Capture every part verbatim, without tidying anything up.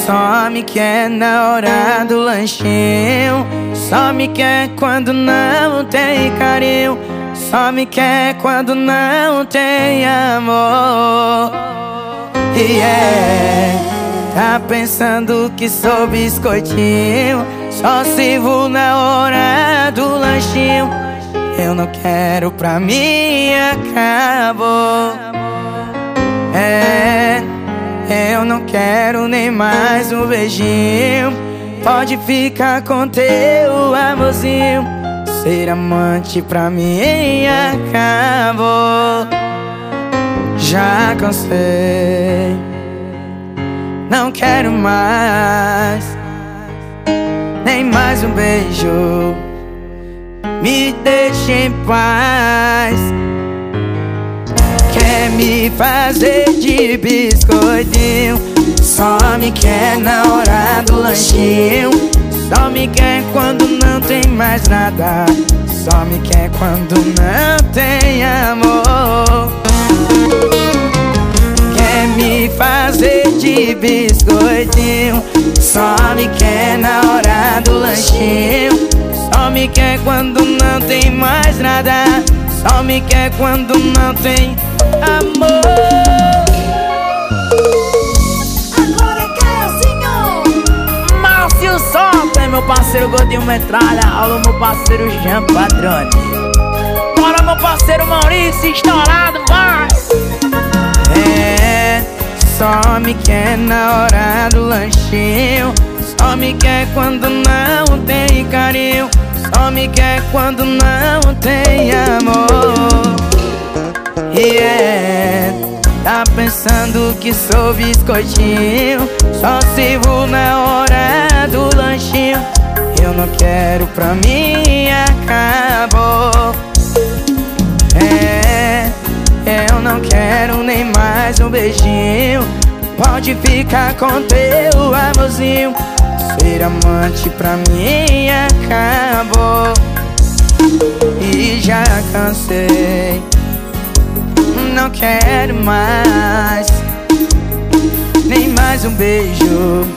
Só me quer na hora do lanchinho, só me quer quando não tem carinho, só me quer quando não tem amor. E é, tá pensando que sou biscoitinho, só sirvo na hora do lanchinho. Eu não quero, pra mim acabou. É, eu não quero nem mais um beijinho, pode ficar com teu amorzinho. Ser amante pra mim acabou. Já cansei, não quero mais nem mais um beijo, me deixe em paz. Quer me fazer de biscoitinho, só me quer na hora do lanchinho, só me quer quando não tem mais nada, só me quer quando não tem amor. Quer me fazer de biscoitinho, só me quer na hora do lanchinho, só me quer quando não tem mais nada, só me quer quando não tem amor. Agora é Cleozinho, Márcio Solta, meu parceiro Gordinho Metralha. Alô, meu parceiro Jean Padrone. Bora, meu parceiro Maurício, estourado, vai! É, só me quer na hora do lanchinho, só me quer quando não tem carinho, só me quer quando não tem amor. E é, tá pensando que sou biscoitinho, só sirvo na hora do lanchinho. Eu não quero, pra mim acabou. É, eu não quero nem mais um beijinho, pode ficar com teu amorzinho. Ser amante pra mim acabou. E já cansei, não quero mais nem mais um beijo,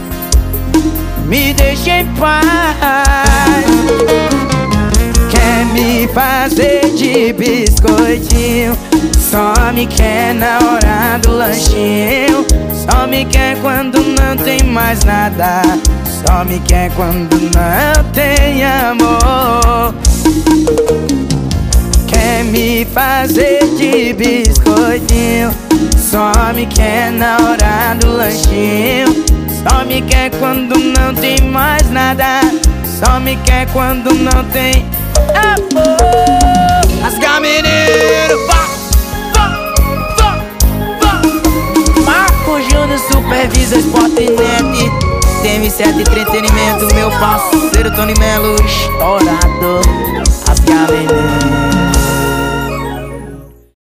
me deixe em paz. Quer me fazer de biscoitinho, só me quer na hora do lanchinho, só me quer quando não tem mais nada, só me quer quando não tem amor. Quer me fazer de biscoitinho, só me quer na hora do lanchinho, só me quer quando não tem mais nada, só me quer quando não tem amor. Rasga, menino, vá, vá, vá, vá. Marco Júnior, Supervisa Sportnet, T M sete Entretenimento, meu parceiro Tony Melo, estourado. Rasga, menino.